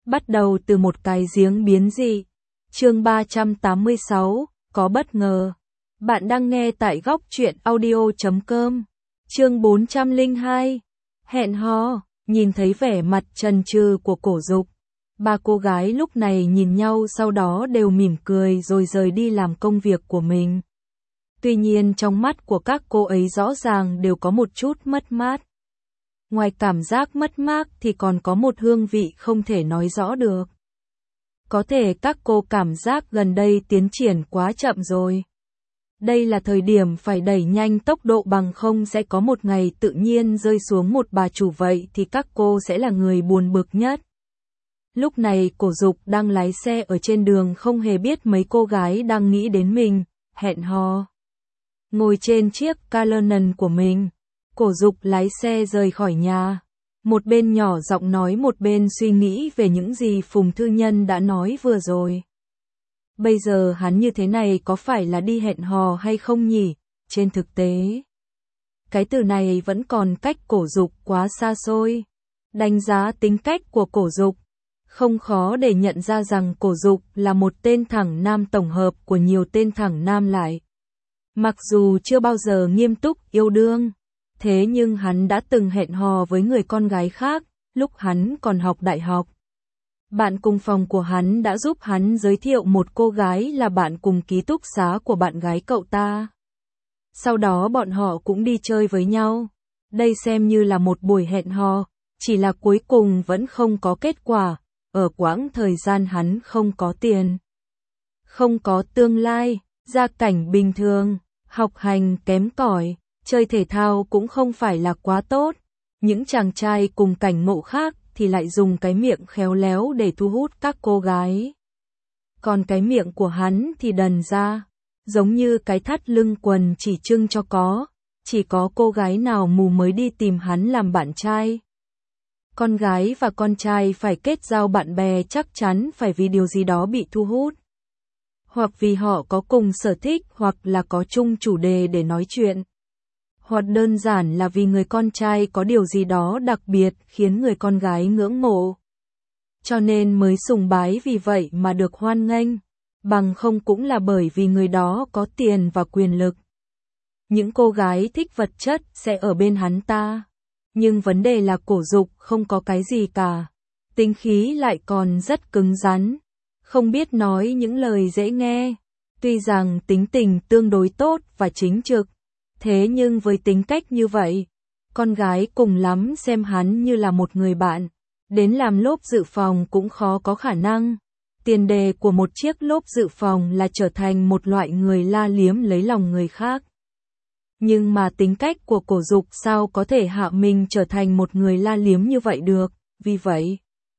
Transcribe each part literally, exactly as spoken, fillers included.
Bắt đầu từ một cái giếng biến dị. Chương ba trăm tám mươi sáu, có bất ngờ. Bạn đang nghe tại góc truyện audio chấm com. Chương bốn trăm lẻ hai. Hẹn hò. Nhìn thấy vẻ mặt chần chừ của Cổ Dục, ba cô gái lúc này nhìn nhau, sau đó đều mỉm cười rồi rời đi làm công việc của mình. Tuy nhiên trong mắt của các cô ấy rõ ràng đều có một chút mất mát. Ngoài cảm giác mất mát thì còn có một hương vị không thể nói rõ được. Có thể các cô cảm giác gần đây tiến triển quá chậm rồi. Đây là thời điểm phải đẩy nhanh tốc độ, bằng không sẽ có một ngày tự nhiên rơi xuống một bà chủ, vậy thì các cô sẽ là người buồn bực nhất. Lúc này Cổ Dục đang lái xe ở trên đường, không hề biết mấy cô gái đang nghĩ đến mình, hẹn hò. Ngồi trên chiếc Canon của mình, Cổ Dục lái xe rời khỏi nhà. Một bên nhỏ giọng nói, một bên suy nghĩ về những gì Phùng Thư Nhân đã nói vừa rồi. Bây giờ hắn như thế này có phải là đi hẹn hò hay không nhỉ? Trên thực tế, cái từ này vẫn còn cách Cổ Dục quá xa xôi. Đánh giá tính cách của Cổ Dục, không khó để nhận ra rằng Cổ Dục là một tên thẳng nam tổng hợp của nhiều tên thẳng nam lại. Mặc dù chưa bao giờ nghiêm túc yêu đương, thế nhưng hắn đã từng hẹn hò với người con gái khác, lúc hắn còn học đại học. Bạn cùng phòng của hắn đã giúp hắn giới thiệu một cô gái là bạn cùng ký túc xá của bạn gái cậu ta. Sau đó bọn họ cũng đi chơi với nhau. Đây xem như là một buổi hẹn hò, chỉ là cuối cùng vẫn không có kết quả. Ở quãng thời gian hắn không có tiền, không có tương lai, gia cảnh bình thường, học hành kém cỏi, chơi thể thao cũng không phải là quá tốt. Những chàng trai cùng cảnh ngộ khác thì lại dùng cái miệng khéo léo để thu hút các cô gái. Còn cái miệng của hắn thì đần ra, giống như cái thắt lưng quần chỉ trưng cho có, chỉ có cô gái nào mù mới đi tìm hắn làm bạn trai. Con gái và con trai phải kết giao bạn bè chắc chắn phải vì điều gì đó bị thu hút. Hoặc vì họ có cùng sở thích, hoặc là có chung chủ đề để nói chuyện. Hoặc đơn giản là vì người con trai có điều gì đó đặc biệt khiến người con gái ngưỡng mộ. Cho nên mới sùng bái, vì vậy mà được hoan nghênh. Bằng không cũng là bởi vì người đó có tiền và quyền lực. Những cô gái thích vật chất sẽ ở bên hắn ta. Nhưng vấn đề là Cổ Dục không có cái gì cả. Tính khí lại còn rất cứng rắn. Không biết nói những lời dễ nghe. Tuy rằng tính tình tương đối tốt và chính trực. Thế nhưng với tính cách như vậy, con gái cùng lắm xem hắn như là một người bạn. Đến làm lốp dự phòng cũng khó có khả năng. Tiền đề của một chiếc lốp dự phòng là trở thành một loại người la liếm lấy lòng người khác. Nhưng mà tính cách của Cổ Dục sao có thể hạ mình trở thành một người la liếm như vậy được. Vì vậy,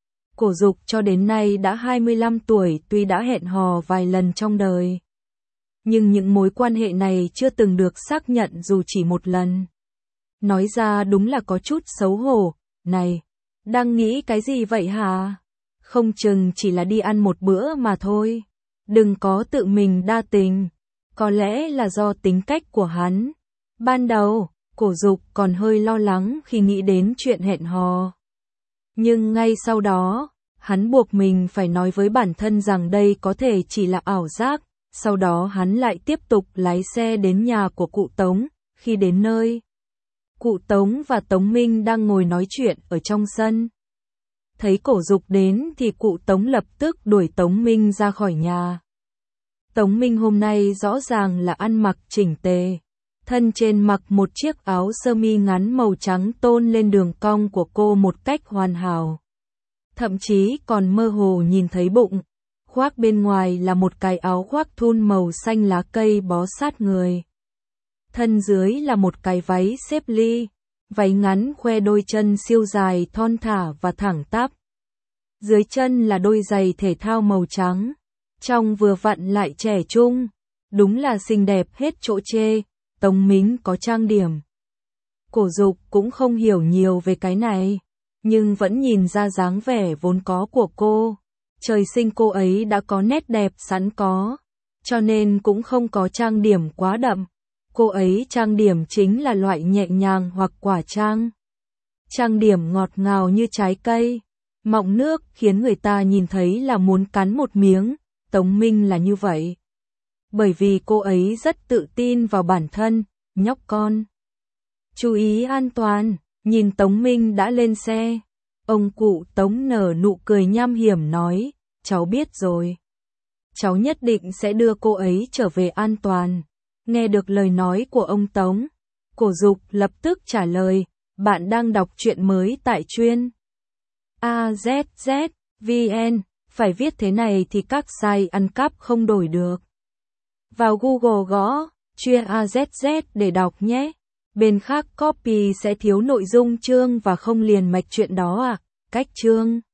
Cổ Dục cho đến nay đã hai mươi lăm tuổi, tuy đã hẹn hò vài lần trong đời. Nhưng những mối quan hệ này chưa từng được xác nhận dù chỉ một lần. Nói ra đúng là có chút xấu hổ. Này, đang nghĩ cái gì vậy hả? Không chừng chỉ là đi ăn một bữa mà thôi. Đừng có tự mình đa tình. Có lẽ là do tính cách của hắn. Ban đầu, Cổ Dục còn hơi lo lắng khi nghĩ đến chuyện hẹn hò. Nhưng ngay sau đó, hắn buộc mình phải nói với bản thân rằng đây có thể chỉ là ảo giác. Sau đó hắn lại tiếp tục lái xe đến nhà của cụ Tống. Khi đến nơi, cụ Tống và Tống Minh đang ngồi nói chuyện ở trong sân. Thấy Cổ Dục đến thì cụ Tống lập tức đuổi Tống Minh ra khỏi nhà. Tống Minh hôm nay rõ ràng là ăn mặc chỉnh tề. Thân trên mặc một chiếc áo sơ mi ngắn màu trắng tôn lên đường cong của cô một cách hoàn hảo. Thậm chí còn mơ hồ nhìn thấy bụng. Khoác bên ngoài là một cái áo khoác thun màu xanh lá cây bó sát người. Thân dưới là một cái váy xếp ly, váy ngắn khoe đôi chân siêu dài thon thả và thẳng tắp. Dưới chân là đôi giày thể thao màu trắng, trông vừa vặn lại trẻ trung, đúng là xinh đẹp hết chỗ chê. Tống Minh có trang điểm. Cổ Dục cũng không hiểu nhiều về cái này, nhưng vẫn nhìn ra dáng vẻ vốn có của cô. Trời sinh cô ấy đã có nét đẹp sẵn có, cho nên cũng không có trang điểm quá đậm. Cô ấy trang điểm chính là loại nhẹ nhàng hoặc quả trang. Trang điểm ngọt ngào như trái cây. mọng nước khiến người ta nhìn thấy là muốn cắn một miếng, Tống Minh là như vậy. Bởi vì cô ấy rất tự tin vào bản thân, nhóc con. Chú ý an toàn, nhìn Tống Minh đã lên xe. Ông cụ Tống nở nụ cười nham hiểm nói, cháu biết rồi. Cháu nhất định sẽ đưa cô ấy trở về an toàn. Nghe được lời nói của ông Tống, Cổ Dục lập tức trả lời, bạn đang đọc truyện mới tại chuyên a zét zét vê en, phải viết thế này thì các site ăn cắp không đổi được. Vào Google gõ, chuyên a zét zét để đọc nhé. Bên khác copy sẽ thiếu nội dung chương và không liền mạch chuyện đó à, cách chương.